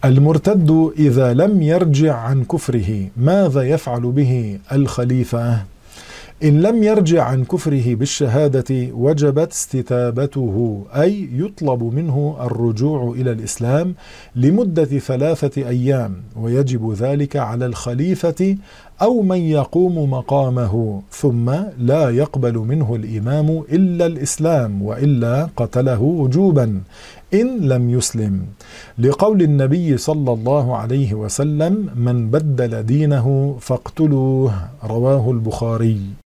المرتد إذا لم يرجع عن كفره ماذا يفعل به الخليفة؟ إن لم يرجع عن كفره بالشهادة وجبت استتابته، أي يطلب منه الرجوع إلى الإسلام لمدة 3 أيام، ويجب ذلك على الخليفة أو من يقوم مقامه، ثم لا يقبل منه الإمام إلا الإسلام، وإلا قتله وجوبا إن لم يسلم، لقول النبي صلى الله عليه وسلم: من بدل دينه فاقتلوه، رواه البخاري.